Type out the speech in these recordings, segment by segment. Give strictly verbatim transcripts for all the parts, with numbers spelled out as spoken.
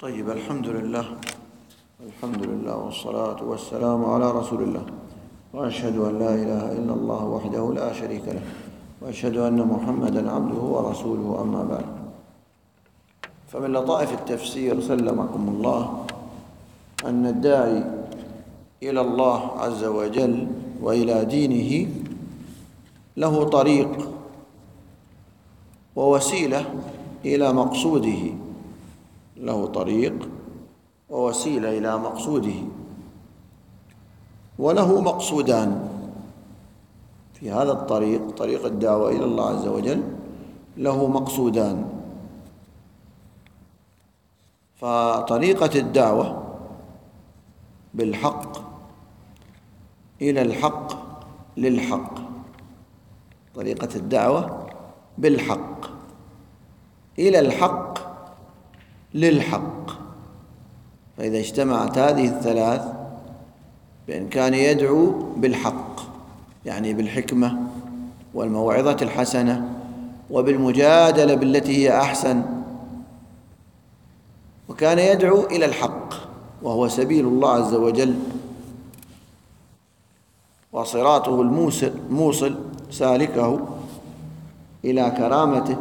طيب، الحمد لله الحمد لله والصلاة والسلام على رسول الله، وأشهد أن لا إله إلا الله وحده لا شريك له، وأشهد أن محمدًا عبده ورسوله، أما بعد. فمن لطائف التفسير سلمكم الله أن الداعي إلى الله عز وجل وإلى دينه له طريق ووسيلة إلى مقصوده له طريق ووسيلة إلى مقصوده وله مقصودان في هذا الطريق، طريق الدعوة إلى الله عز وجل، له مقصودان. فطريقة الدعوة بالحق إلى الحق للحق، طريقة الدعوة بالحق إلى الحق للحق. فإذا اجتمعت هذه الثلاث بإمكانه يدعو بالحق، يعني بالحكمة والموعظة الحسنة وبالمجادلة بالتي هي أحسن، وكان يدعو إلى الحق وهو سبيل الله عز وجل وصراطه الموصل موصل سالكه إلى كرامته،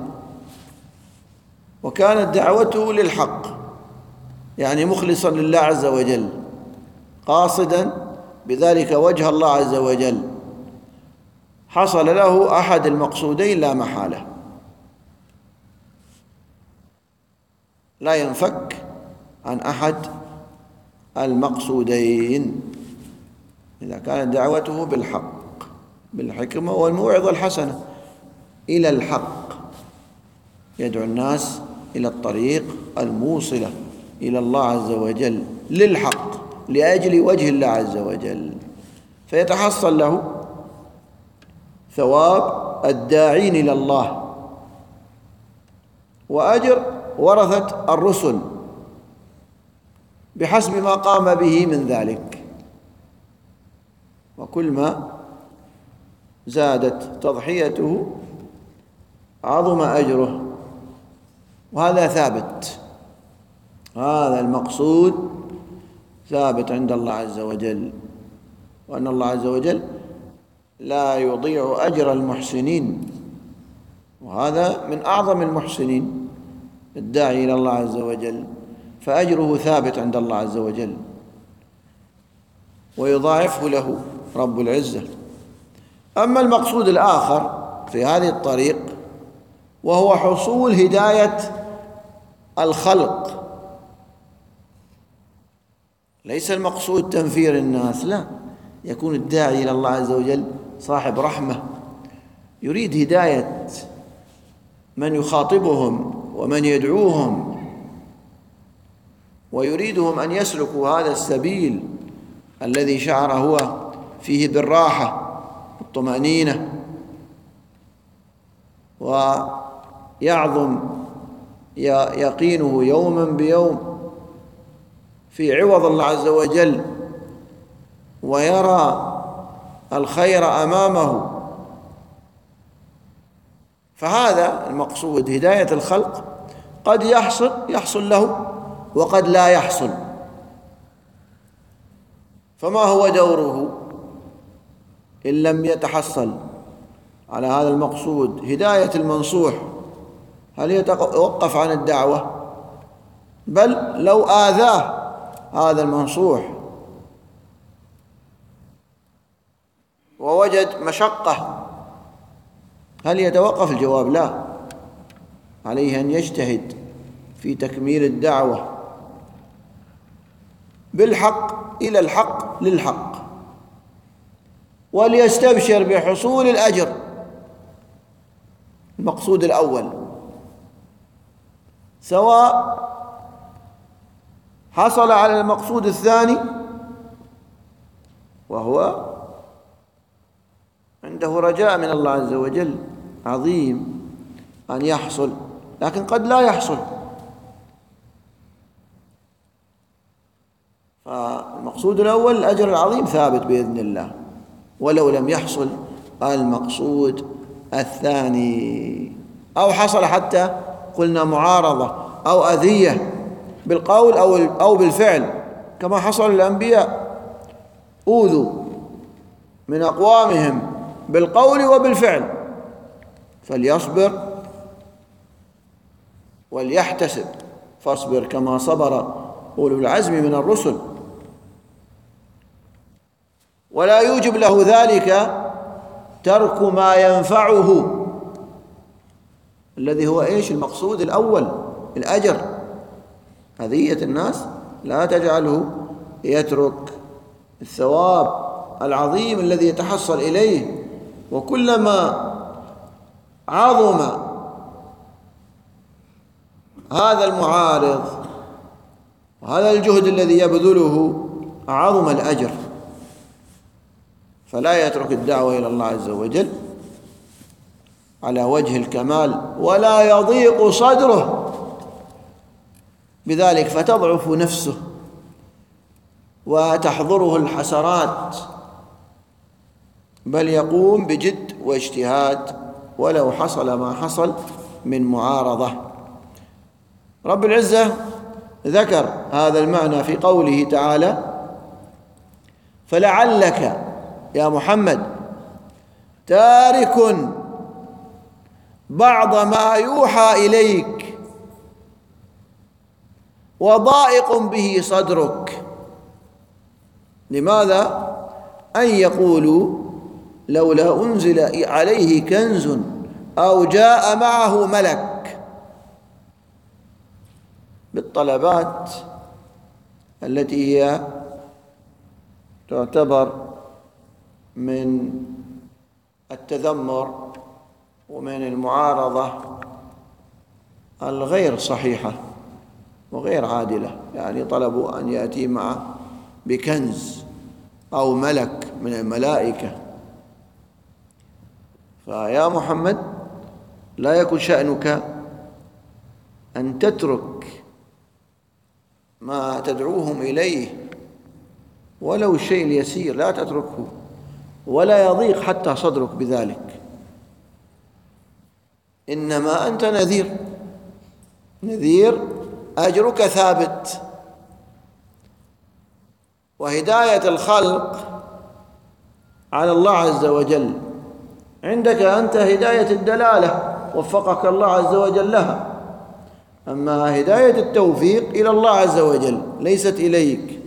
وكانت دعوته للحق، يعني مخلصا لله عز وجل، قاصدا بذلك وجه الله عز وجل، حصل له أحد المقصودين لا محالة، لا ينفك عن أحد المقصودين إذا كانت دعوته بالحق بالحكمة والموعظة الحسنة إلى الحق، يدعو الناس إلى الطريق الموصلة إلى الله عز وجل للحق لأجل وجه الله عز وجل، فيتحصل له ثواب الداعين إلى الله وأجر ورثة الرسل بحسب ما قام به من ذلك، وكل ما زادت تضحيته عظم أجره، وهذا ثابت، هذا المقصود ثابت عند الله عز وجل، وأن الله عز وجل لا يضيع أجر المحسنين، وهذا من أعظم المحسنين الداعي إلى الله عز وجل، فأجره ثابت عند الله عز وجل ويضاعفه له رب العزة. أما المقصود الآخر في هذه الطريق وهو حصول هداية الخلق، ليس المقصود تنفير الناس، لا، يكون الداعي إلى الله عز وجل صاحب رحمة، يريد هداية من يخاطبهم ومن يدعوهم، ويريدهم أن يسلكوا هذا السبيل الذي شعر هو فيه بالراحة والطمأنينة، ويعظم يقينه يوما بيوم في عوض الله عز وجل، ويرى الخير أمامه. فهذا المقصود، هداية الخلق، قد يحصل يحصل له وقد لا يحصل. فما هو دوره إن لم يتحصل على هذا المقصود هداية المنصوح؟ هل يتوقف عن الدعوة؟ بل لو آذاه هذا المنصوح ووجد مشقة هل يتوقف؟ الجواب لا، عليه أن يجتهد في تكميل الدعوة بالحق إلى الحق للحق، وليستبشر بحصول الأجر، المقصود الأول، سواء حصل على المقصود الثاني وهو عنده رجاء من الله عز وجل عظيم أن يحصل، لكن قد لا يحصل. فالمقصود الأول الأجر العظيم ثابت بإذن الله، ولو لم يحصل المقصود الثاني، أو حصل حتى قلنا معارضة أو أذية بالقول أو أو بالفعل، كما حصل للأنبياء، أوذوا من أقوامهم بالقول وبالفعل، فليصبر وليحتسب، فاصبر كما صبر أولو العزم من الرسل. ولا يوجب له ذلك ترك ما ينفعه، الذي هو إيش؟ المقصود الأول، الأجر. أذية الناس لا تجعله يترك الثواب العظيم الذي يتحصل إليه. وكلما عظم هذا المعارض وهذا الجهد الذي يبذله عظم الأجر، فلا يترك الدعوة إلى الله عز وجل على وجه الكمال، ولا يضيق صدره بذلك فتضعف نفسه وتحضره الحسرات، بل يقوم بجد واجتهاد ولو حصل ما حصل من معارضة. رب العزة ذكر هذا المعنى في قوله تعالى: فلعلك يا محمد تارك بعض ما يوحى إليك وضائق به صدرك. لماذا؟ أن يقولوا لولا أنزل عليه كنز أو جاء معه ملك، بالطلبات التي هي تعتبر من التذمر ومن المعارضة الغير صحيحة وغير عادلة. يعني طلبوا أن يأتي معه بكنز أو ملك من الملائكة. فيا محمد لا يكن شأنك أن تترك ما تدعوهم إليه ولو الشيء اليسير، لا تتركه ولا يضيق حتى صدرك بذلك. إنما أنت نذير، نذير أجرك ثابت. وهداية الخلق على الله عز وجل عندك أنت هداية الدلالة، وفقك الله عز وجل لها. أما هداية التوفيق إلى الله عز وجل، ليست إليك.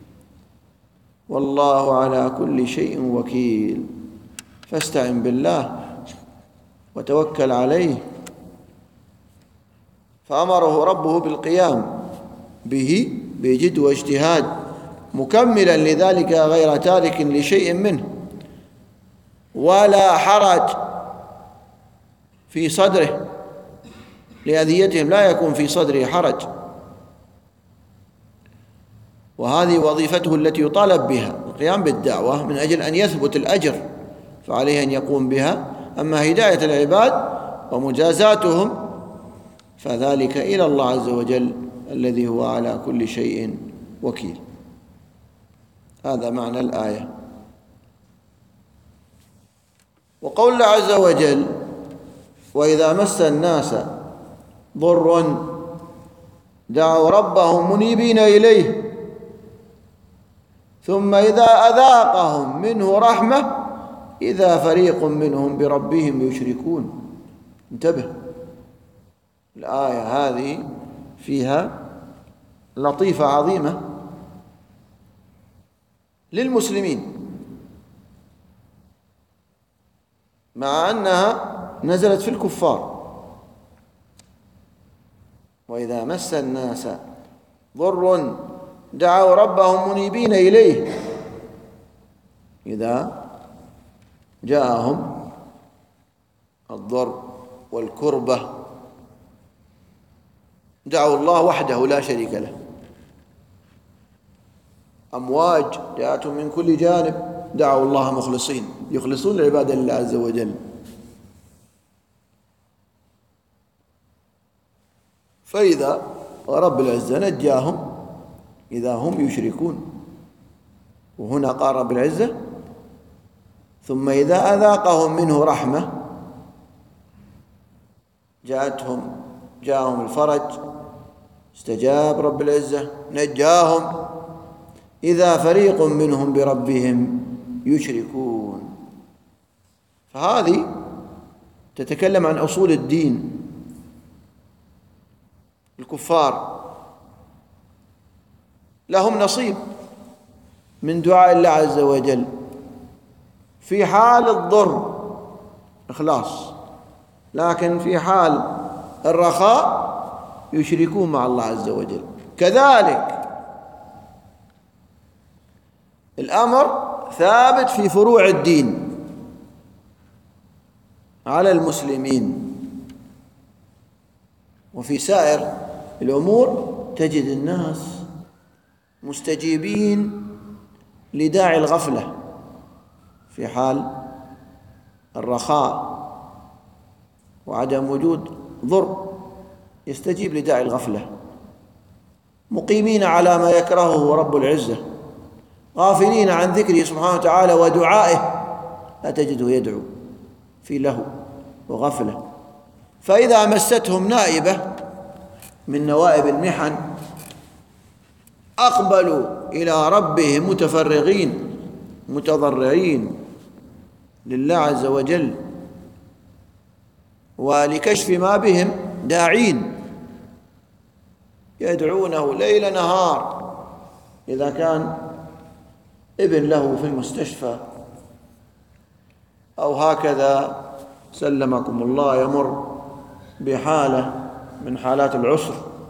والله على كل شيء وكيل، فاستعن بالله وتوكل عليه. فأمره ربه بالقيام به بجد واجتهاد، مكملا لذلك غير تارك لشيء منه، ولا حرج في صدره لأذيتهم، لا يكون في صدره حرج. وهذه وظيفته التي يطالب بها، القيام بالدعوة من أجل أن يثبت الأجر، فعليه أن يقوم بها. أما هداية العباد ومجازاتهم فذلك إلى الله عز وجل الذي هو على كل شيء وكيل. هذا معنى الآية. وقول الله عز وجل: وإذا مس الناس ضر دعوا ربهم منيبين إليه ثم إذا أذاقهم منه رحمة إذا فريق منهم بربهم يشركون. انتبه، الآية هذه فيها لطيفة عظيمة للمسلمين، مع أنها نزلت في الكفار. وإذا مس الناس ضر دعوا ربهم منيبين إليه، إذا جاءهم الضر والكربة دعوا الله وحده لا شريك له. أمواج جاءتهم من كل جانب دعوا الله مخلصين، يخلصون العبادة لله عز وجل. فإذا رب العزة نجاهم إذا هم يشركون. وهنا قال رب العزة: ثم إذا أذاقهم منه رحمة، جاءتهم جاءهم الفرج استجاب رب العزة نجاهم. إذا فريق منهم بربهم يشركون. فهذه تتكلم عن أصول الدين. الكفار لهم نصيب من دعاء الله عز وجل في حال الضر إخلاص، لكن في حال الرخاء يشركون مع الله عز وجل. كذلك الأمر ثابت في فروع الدين على المسلمين، وفي سائر الأمور تجد الناس مستجيبين لداعي الغفلة في حال الرخاء وعدم وجود ضر، يستجيب لداعي الغفلة، مقيمين على ما يكرهه رب العزة، غافلين عن ذكره سبحانه وتعالى ودعائه، لا تجده يدعو في لهو وغفلة. فإذا مستهم نائبة من نوائب المحن أقبلوا إلى ربهم متفرغين متضرعين لله عز وجل ولكشف ما بهم داعين، يدعونه ليل نهار. إذا كان ابن له في المستشفى أو هكذا سلمكم الله يمر بحالة من حالات العسر،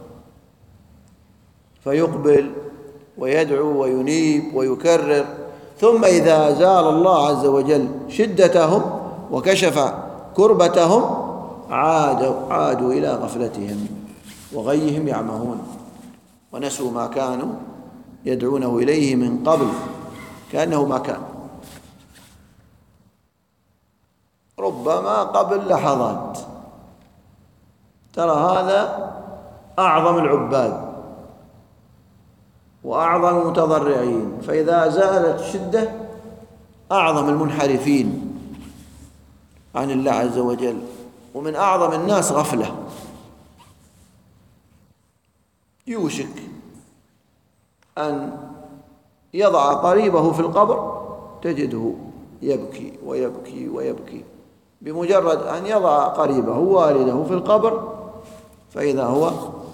فيقبل ويدعو وينيب ويكرر، ثم إذا زال الله عز وجل شدتهم وكشف كربتهم عادوا, عادوا إلى غفلتهم وغيهم يعمهون، ونسوا ما كانوا يدعونه إليه من قبل كأنه ما كان. ربما قبل لحظات ترى هذا أعظم العباد وأعظم المتضرعين، فإذا زالت الشدة أعظم المنحرفين عن الله عز وجل، ومن أعظم الناس غفلة. يوشك أن يضع قريبه في القبر تجده يبكي ويبكي ويبكي، بمجرد أن يضع قريبه والده في القبر فإذا هو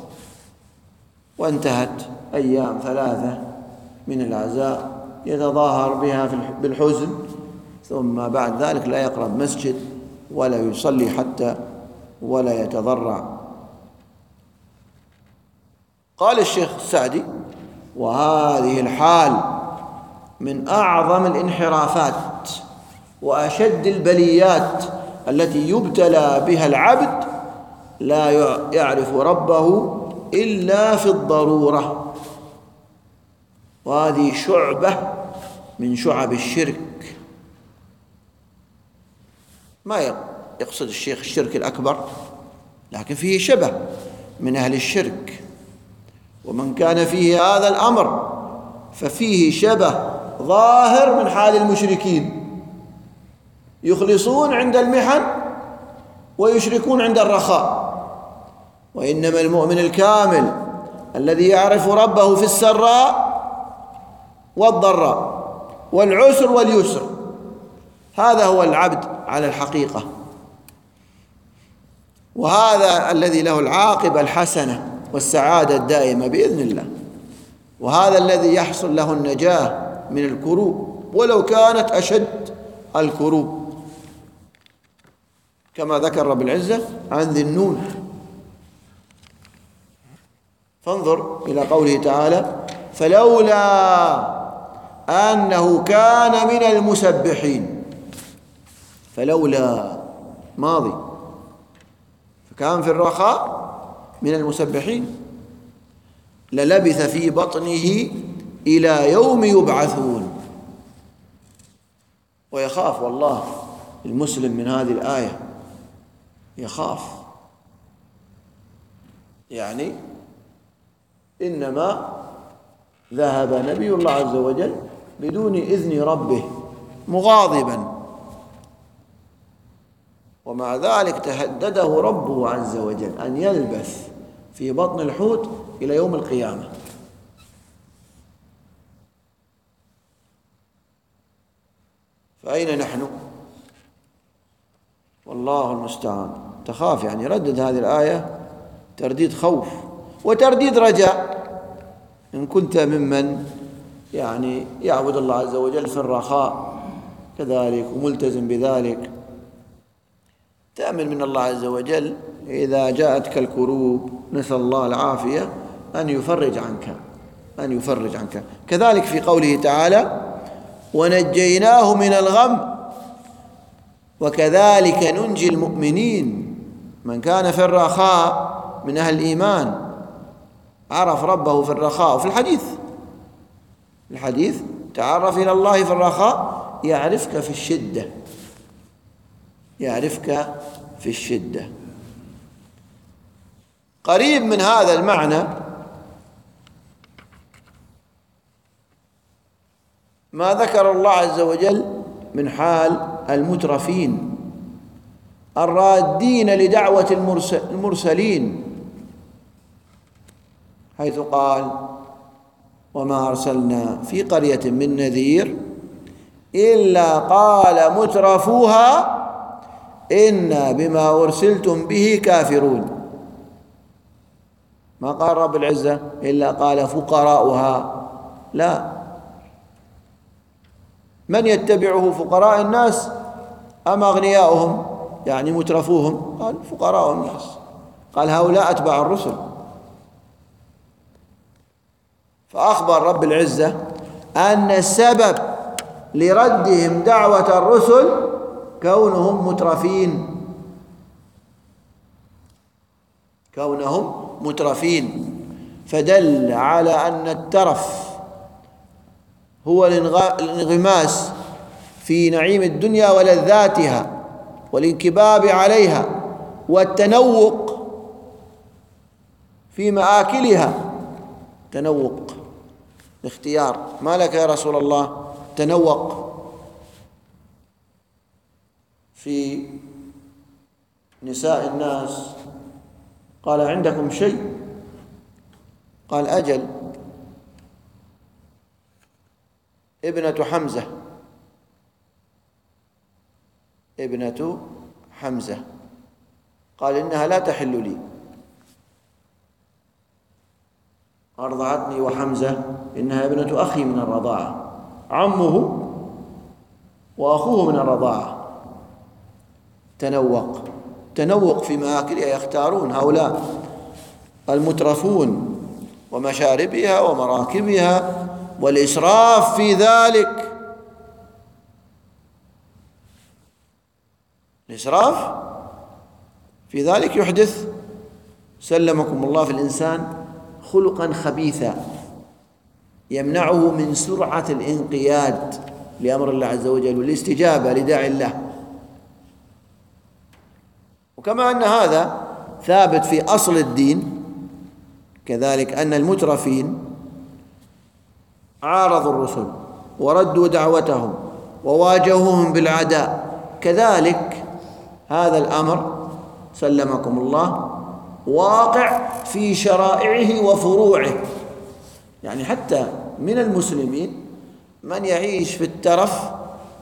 وانتهت أيام ثلاثة من العزاء يتظاهر بها بالحزن، ثم بعد ذلك لا يقرب مسجد ولا يصلي حتى ولا يتضرع. قال الشيخ السعدي: وهذه الحال من أعظم الانحرافات وأشد البليات التي يبتلى بها العبد لا يعرف ربه إلا في الضرورة، وهذه شعبة من شعب الشرك. ما يقصد الشيخ الشرك الأكبر، لكن فيه شبه من أهل الشرك، ومن كان فيه هذا الأمر ففيه شبه ظاهر من حال المشركين، يخلصون عند المحن ويشركون عند الرخاء. وإنما المؤمن الكامل الذي يعرف ربه في السراء والضراء والعسر واليسر، هذا هو العبد على الحقيقة، وهذا الذي له العاقبة الحسنة والسعادة الدائمة بإذن الله، وهذا الذي يحصل له النجاة من الكروب ولو كانت أشد الكروب، كما ذكر رب العزة عن ذي النون. فانظر إلى قوله تعالى: فلولا أنه كان من المسبحين. فلولا ماضي، فكان في الرخاء من المسبحين، للبث في بطنه إلى يوم يبعثون. ويخاف والله المسلم من هذه الآية، يخاف، يعني إنما ذهب نبي الله عز وجل بدون إذن ربه مغاضبا، ومع ذلك تهدده ربه عز وجل أن يلبث في بطن الحوت إلى يوم القيامة. فأين نحن؟ والله المستعان. تخاف يعني ردد هذه الآية ترديد خوف وترديد رجاء. إن كنت ممن يعني يعبد الله عز وجل في الرخاء كذلك وملتزم بذلك، تأمل من الله عز وجل إذا جاءتك الكروب، نسأل الله العافية، أن يفرج عنك أن يفرج عنك. كذلك في قوله تعالى: ونجيناه من الغم وكذلك ننجي المؤمنين. من كان في الرخاء من أهل الإيمان عرف ربه في الرخاء. وفي الحديث الحديث تعرف إلى الله في الرخاء يعرفك في الشدة يعرفك في الشدة. قريب من هذا المعنى ما ذكر الله عز وجل من حال المترفين الرادين لدعوة المرسلين، حيث قال: وما أرسلنا في قرية من نذير إلا قال مترفوها إنا بما أرسلتم به كافرون. ما قال رب العزة إلا قال فقراؤها، لا. من يتبعه؟ فقراء الناس أم أغنياؤهم؟ يعني مترفوهم؟ قال فقراء الناس. قال هؤلاء أتباع الرسل. فأخبر رب العزة أن السبب لردهم دعوة الرسل كونهم مترفين كونهم مترفين فدل على أن الترف هو الانغماس في نعيم الدنيا ولذاتها والانكباب عليها والتنوق في مآكلها. تنوق الاختيار. ما لك يا رسول الله؟ تنوق في نساء الناس. قال عندكم شيء؟ قال أجل. ابنة حمزة ابنة حمزة قال إنها لا تحل لي، أرضعتني وحمزة، إنها ابنة أخي من الرضاعة، عمه وأخوه من الرضاعة. تنوق تنوق في مآكلها. يختارون هؤلاء المترفون ومشاربها ومراكبها والإسراف في ذلك. الإسراف في ذلك يحدث سلمكم الله في الإنسان خلقا خبيثا يمنعه من سرعة الانقياد لأمر الله عز وجل والاستجابة لداعي الله. وكما أن هذا ثابت في أصل الدين، كذلك أن المترفين عارضوا الرسل وردوا دعوتهم وواجهوهم بالعداء. كذلك هذا الأمر سلمكم الله واقع في شرائعه وفروعه. يعني حتى من المسلمين من يعيش في الترف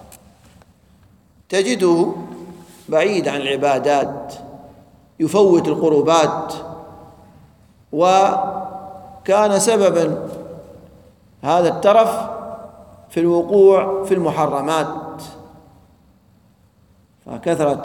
تجده بعيد عن العبادات، يفوت القربات، وكان سببا هذا الترف في الوقوع في المحرمات. فكثرة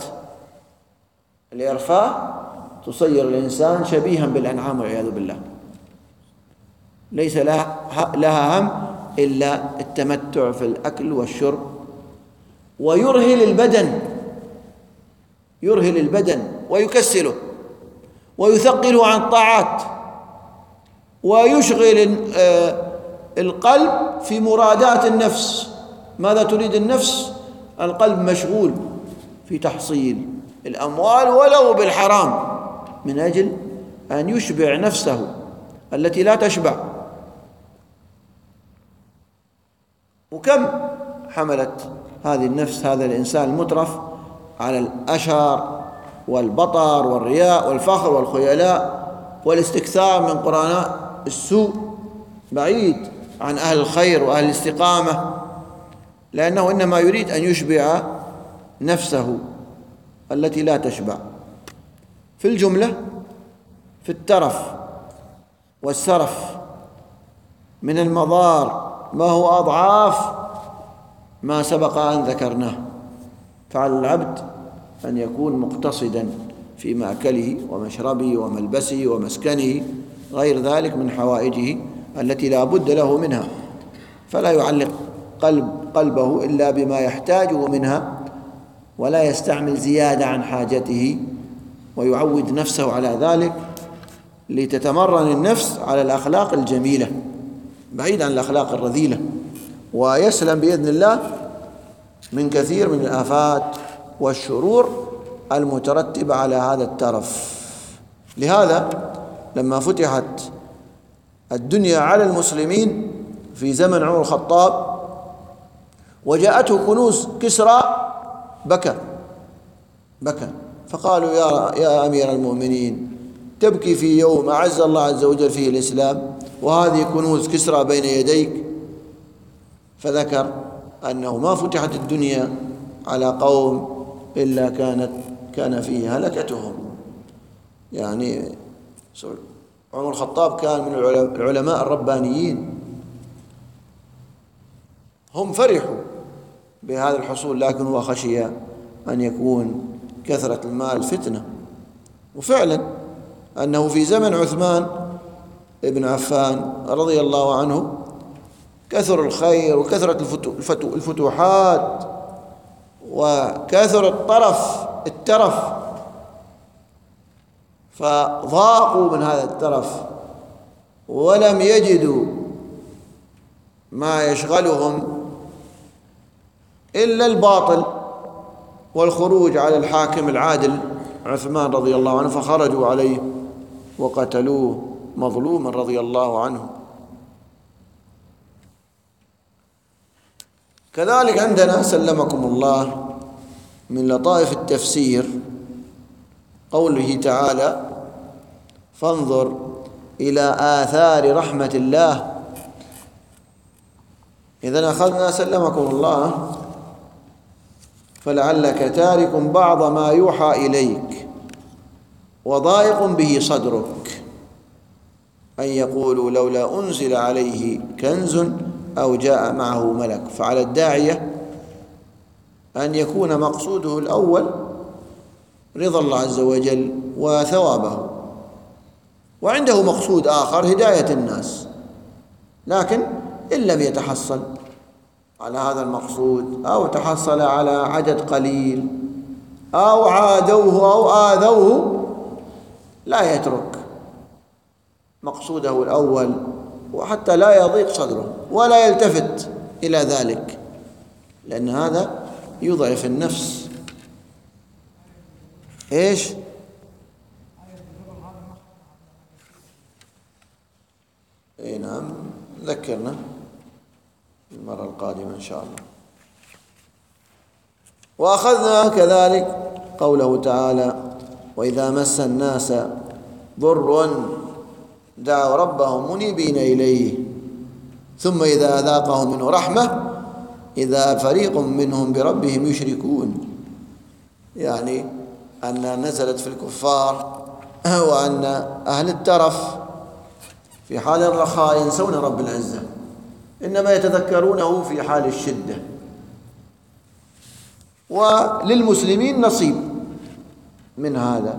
الإرفاء تصير الإنسان شبيها بالأنعام والعياذ بالله، ليس لها هم إلا التمتع في الأكل والشرب، ويرهل البدن يرهل البدن ويكسله ويثقله عن الطاعات، ويشغل القلب في مرادات النفس. ماذا تريد النفس؟ القلب مشغول في تحصيل الأموال ولو بالحرام من أجل أن يشبع نفسه التي لا تشبع. وكم حملت هذه النفس هذا الإنسان المترف على الأشر والبطر والرياء والفخر والخيلاء والاستكثار من قرناء السوء، بعيد عن أهل الخير وأهل الاستقامة، لأنه إنما يريد أن يشبع نفسه التي لا تشبع. في الجملة في الترف والسرف من المضار ما هو أضعاف ما سبق أن ذكرناه، فعلى العبد أن يكون مقتصدا في مأكله ومشربه وملبسه ومسكنه، غير ذلك من حوائجه التي لا بد له منها، فلا يعلق قلب قلبه إلا بما يحتاجه منها، ولا يستعمل زيادة عن حاجته، ويعود نفسه على ذلك لتتمرن النفس على الأخلاق الجميلة بعيد عن الأخلاق الرذيلة، ويسلم بإذن الله من كثير من الآفات والشرور المترتبة على هذا الترف. لهذا لما فتحت الدنيا على المسلمين في زمن عمر الخطاب وجاءته كنوز كسرى بكى بكى فقالوا يا يا أمير المؤمنين تبكي في يوم أعز الله عز وجل فيه الإسلام وهذه كنوز كسرى بين يديك؟ فذكر أنه ما فتحت الدنيا على قوم إلا كانت كان فيه هلكتهم. يعني عمر الخطاب كان من العلماء الربانيين، هم فرحوا بهذا الحصول، لكن هو خشي أن يكون كثرة المال فتنة. وفعلا أنه في زمن عثمان ابن عفان رضي الله عنه كثر الخير وكثرة الفتوحات وكثر الطرف الترف، فضاقوا من هذا الترف ولم يجدوا ما يشغلهم إلا الباطل والخروج على الحاكم العادل عثمان رضي الله عنه، فخرجوا عليه وقتلوه مظلوما رضي الله عنه. كذلك عندنا سلمكم الله من لطائف التفسير قوله تعالى فانظر إلى آثار رحمة الله. إذن أخذنا سلمكم الله فلعلك تارك بعض ما يوحى إليك وضائق به صدرك أن يقولوا لولا أنزل عليه كنز أو جاء معه ملك. فعلى الداعية أن يكون مقصوده الأول رضا الله عز وجل وثوابه، وعنده مقصود آخر هداية الناس، لكن إن لم يتحصل على هذا المقصود أو تحصل على عدد قليل أو عادوه أو آذوه لا يترك مقصوده الأول، وحتى لا يضيق صدره ولا يلتفت إلى ذلك، لأن هذا يضعف النفس. إيش؟ إيه نعم، ذكرنا المرة القادمة إن شاء الله. وأخذنا كذلك قوله تعالى وإذا مس الناس ضر دعوا ربهم منيبين إليه ثم إذا أذاقهم منه رحمة إذا فريق منهم بربهم يشركون. يعني أن نزلت في الكفار وأن أهل الترف في حال الرخاء ينسون رب العزة، إنما يتذكرونه في حال الشدة. وللمسلمين نصيب من هذا،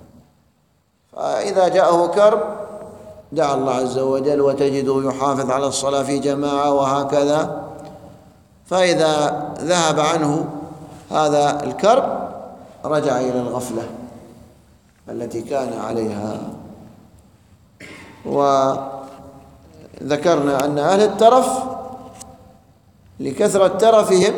فإذا جاءه كرب دعا الله عز وجل وتجده يحافظ على الصلاة في جماعة وهكذا، فإذا ذهب عنه هذا الكرب رجع إلى الغفلة التي كان عليها. وذكرنا أن أهل الترف لكثرة ترفهم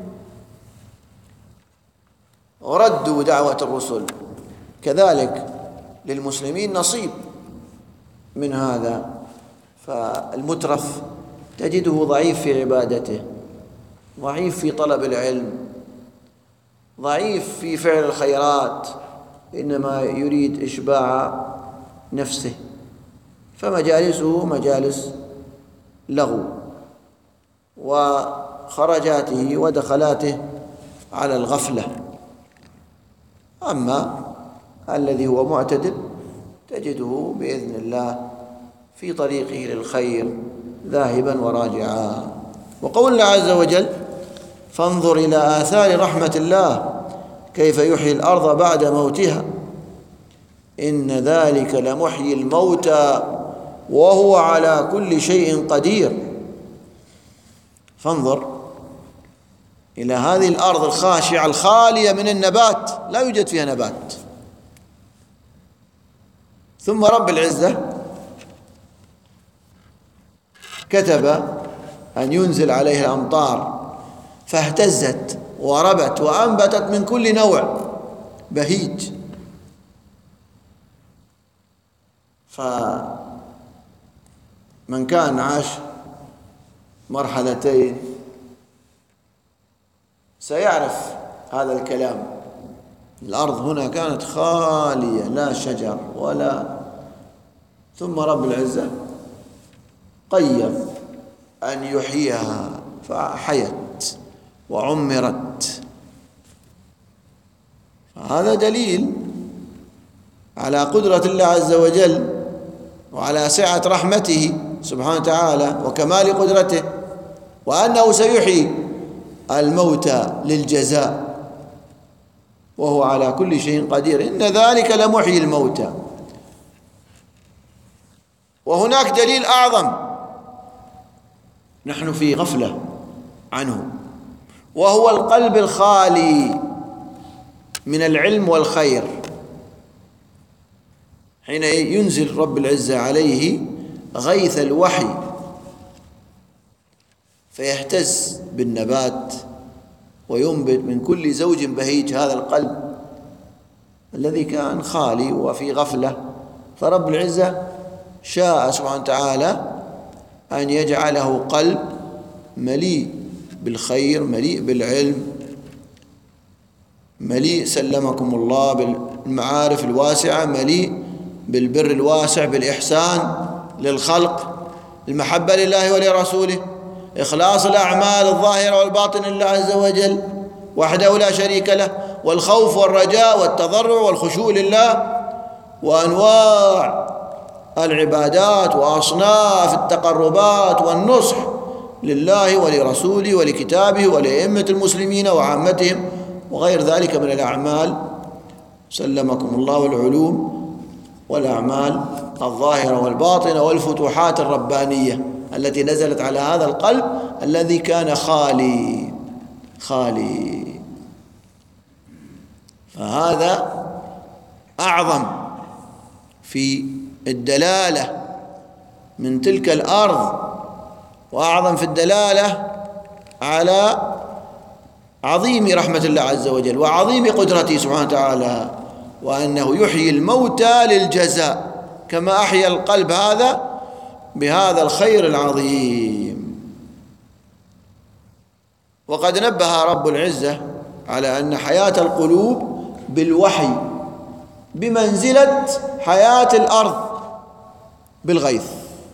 ردوا دعوة الرسل، كذلك للمسلمين نصيب من هذا. فالمترف تجده ضعيف في عبادته، ضعيف في طلب العلم، ضعيف في فعل الخيرات، إنما يريد إشباع نفسه، فمجالسه مجالس لغو، وخرجاته ودخلاته على الغفلة. أما الذي هو معتدل تجده بإذن الله في طريقه للخير ذاهبا وراجعا. وقول الله عز وجل: فانظر إلى آثار رحمة الله كيف يحيي الأرض بعد موتها إن ذلك لمحيي الموتى وهو على كل شيء قدير. فانظر إلى هذه الأرض الخاشعة الخالية من النبات، لا يوجد فيها نبات، ثم رب العزة كتب أن ينزل عليها الأمطار فاهتزت وربت وأنبتت من كل نوع بهيج. فمن كان عاش مرحلتين سيعرف هذا الكلام. الأرض هنا كانت خالية لا شجر ولا، ثم رب العزة قيم أن يحييها فحيت وعمرت. هذا دليل على قدرة الله عز وجل وعلى سعة رحمته سبحانه وتعالى وكمال قدرته، وأنه سيحيي الموتى للجزاء وهو على كل شيء قدير إن ذلك لمحيي الموتى. وهناك دليل أعظم نحن في غفلة عنه، وهو القلب الخالي من العلم والخير. حين ينزل رب العزة عليه غيث الوحي فيهتز بالنبات وينبت من كل زوج بهيج، هذا القلب الذي كان خالي وفي غفلة، فرب العزة شاء سبحانه وتعالى أن يجعله قلب مليء بالخير، مليء بالعلم، مليء سلمكم الله بالمعارف الواسعة، مليء بالبر الواسع، بالإحسان للخلق، المحبة لله ولرسوله، إخلاص الأعمال الظاهرة والباطنة لله عز وجل وحده لا شريك له، والخوف والرجاء والتضرع والخشوع لله، وأنواع العبادات وأصناف التقربات والنصح لله ولرسوله ولكتابه ولأئمة المسلمين وعامتهم وغير ذلك من الأعمال سلمكم الله، والعلوم والأعمال الظاهرة والباطنة والفتوحات الربانية التي نزلت على هذا القلب الذي كان خالي خالي. فهذا أعظم في الدلالة من تلك الأرض، وأعظم في الدلالة على عظيم رحمة الله عز وجل وعظيم قدرته سبحانه وتعالى، وأنه يحيي الموتى للجزاء كما أحيا القلب هذا بهذا الخير العظيم. وقد نبه رب العزة على أن حياة القلوب بالوحي بمنزلة حياة الأرض بالغيث،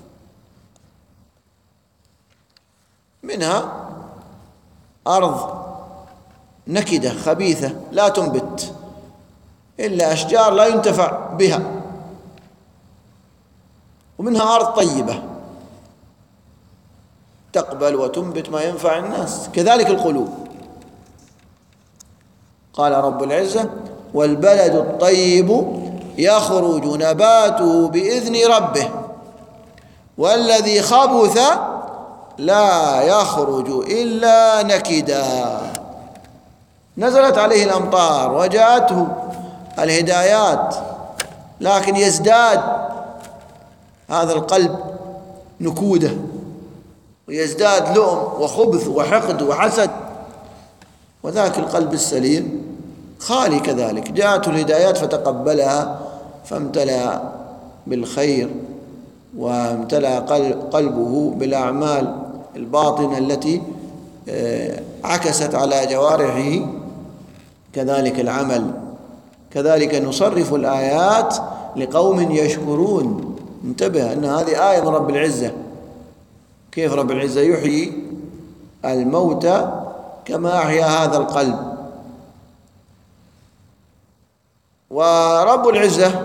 منها أرض نكدة خبيثة لا تنبت إلا أشجار لا ينتفع بها، ومنها أرض طيبة تقبل وتنبت ما ينفع الناس. كذلك القلوب، قال رب العزة: والبلد الطيب يخرج نباته بإذن ربه والذي خبث لا يخرج إلا نكدا. نزلت عليه الأمطار وجاءته الهدايات، لكن يزداد هذا القلب نكودة، ويزداد لؤم وخبث وحقد وحسد. وذاك القلب السليم خالي كذلك، جاءته الهدايات فتقبلها فامتلأ بالخير، وامتلأ قلبه بالأعمال الباطنة التي عكست على جوارحه. كذلك العمل، كذلك نصرف الآيات لقوم يشكرون. انتبه أن هذه آية من رب العزة. كيف رب العزة يحيي الموتى كما أحيا هذا القلب. ورب العزة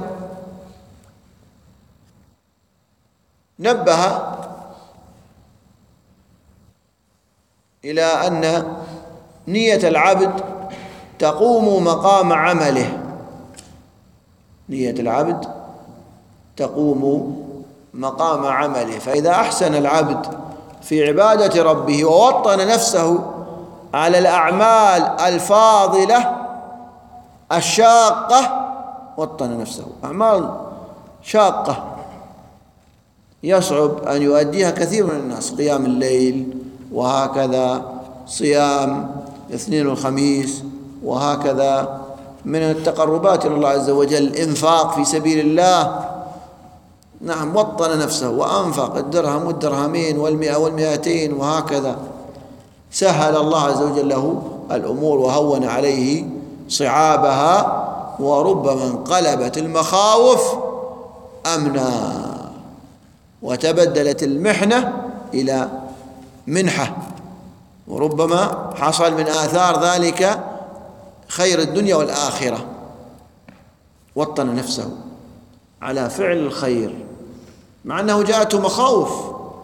نبه إلى أن نية العبد تقوم مقام عمله. نية العبد تقوم مقام عمله. فإذا أحسن العبد في عبادة ربه ووطن نفسه على الأعمال الفاضلة الشاقة، وطن نفسه أعمال شاقة يصعب أن يؤديها كثير من الناس، قيام الليل وهكذا، صيام الاثنين والخميس وهكذا، من التقربات إلى الله عز وجل الإنفاق في سبيل الله. نعم، وطن نفسه وأنفق الدرهم والدرهمين والمئة والمئتين وهكذا، سهل الله عز وجل له الأمور وهون عليه صعابها، وربما انقلبت المخاوف أمنا وتبدلت المحنة إلى منحة، وربما حصل من آثار ذلك خير الدنيا والآخرة. وطن نفسه على فعل الخير مع أنه جاءته مخاوف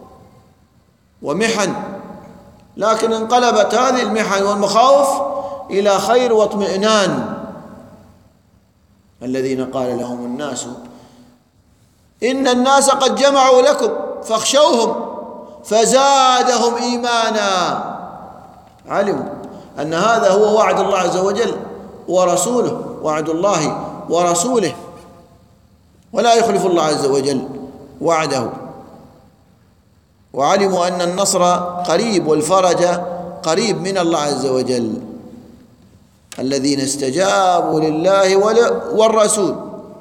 ومحن، لكن انقلبت هذه المحن والمخاوف إلى خير واطمئنان. الذين قال لهم الناس إن الناس قد جمعوا لكم فاخشوهم فزادهم إيمانا. علموا أن هذا هو وعد الله عز وجل ورسوله، وعد الله ورسوله، ولا يخلف الله عز وجل وعده. وعلموا أن النصر قريب والفرج قريب من الله عز وجل. الذين استجابوا لله والرسول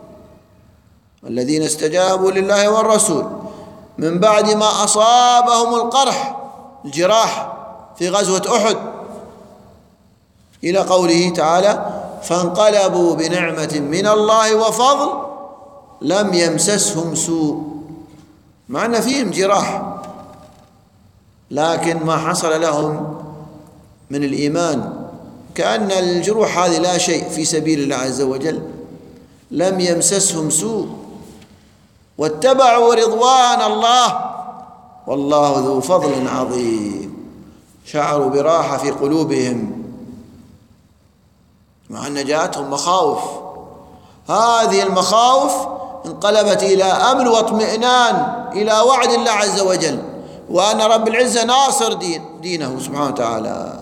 الذين استجابوا لله والرسول من بعد ما أصابهم القرح الجراح في غزوة أحد، إلى قوله تعالى فانقلبوا بنعمة من الله وفضل لم يمسسهم سوء. مع أن فيهم جراح لكن ما حصل لهم من الإيمان، كأن الجروح هذه لا شيء في سبيل الله عز وجل. لم يمسسهم سوء واتبعوا رضوان الله والله ذو فضل عظيم. شعروا براحة في قلوبهم مع أن جاءتهم مخاوف. هذه المخاوف انقلبت إلى أمن واطمئنان إلى وعد الله عز وجل، وأن رب العزة ناصر دين دينه سبحانه وتعالى.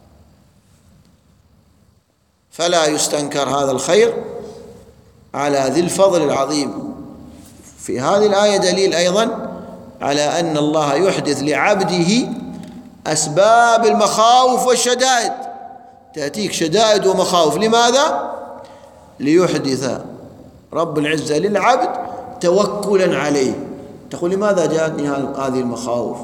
فلا يستنكر هذا الخير على ذي الفضل العظيم. في هذه الآية دليل أيضا على أن الله يحدث لعبده أسباب المخاوف والشدائد. تأتيك شدائد ومخاوف، لماذا؟ ليحدث رب العزة للعبد توكلا عليه. تقول لماذا جاءتني هذه المخاوف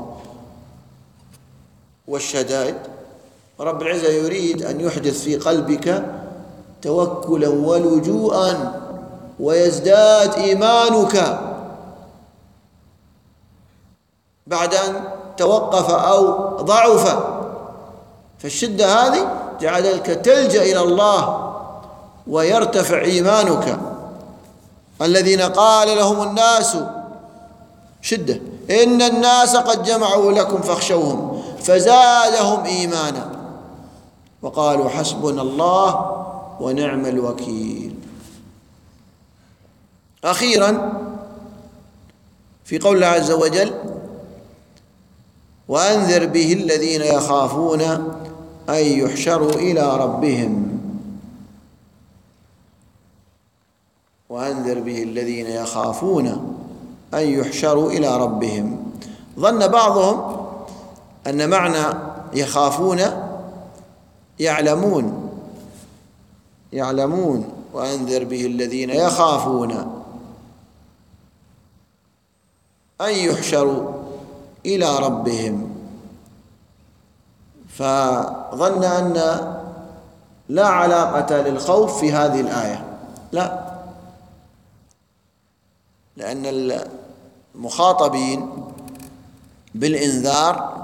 والشدائد؟ رب العزة يريد أن يحدث في قلبك توكلا ولجوءا ويزداد إيمانك بعد أن توقف أو ضعف. فالشدة هذه جعلك تلجأ إلى الله ويرتفع إيمانك. الذين قال لهم الناس شدة إن الناس قد جمعوا لكم فاخشوهم فزادهم إيمانا وقالوا حسبنا الله ونعم الوكيل. أخيرا في قول الله عز وجل وأنذر به الذين يخافون أن يحشروا إلى ربهم. وأنذر به الذين يخافون أن يحشروا إلى ربهم. ظن بعضهم أن معنى يخافون يعلمون يعلمون وأنذر به الذين يخافون أن يحشروا إلى ربهم، فظن أن لا علاقة للخوف في هذه الآية. لا، لأن المخاطبين بالإنذار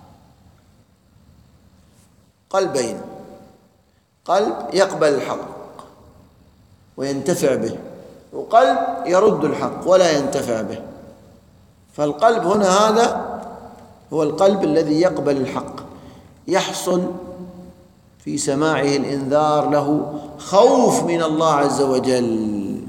قلبين: قلب يقبل الحق وينتفع به، وقلب يرد الحق ولا ينتفع به. فالقلب هنا هذا هو القلب الذي يقبل الحق، يحصل في سماعه الإنذار له خوف من الله عز وجل،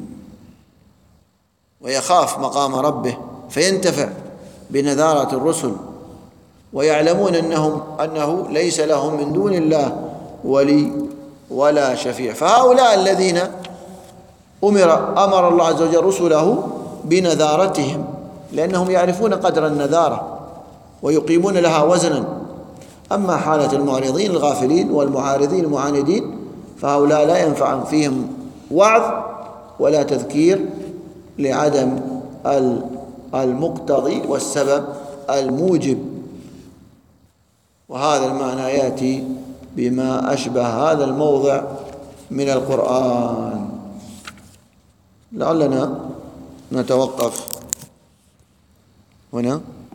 ويخاف مقام ربه فينتفع بنذارة الرسل، ويعلمون أنهم أنه ليس لهم من دون الله ولي ولا شفيع. فهؤلاء الذين أمر أمر الله عز وجل رسله بنذارتهم لأنهم يعرفون قدر النذارة ويقيمون لها وزنا. أما حالة المعرضين الغافلين والمعارضين المعاندين فهؤلاء لا ينفع فيهم وعظ ولا تذكير لعدم المقتضي والسبب الموجب. وهذا المعنى يأتي بما أشبه هذا الموضع من القرآن. لعلنا نتوقف هنا.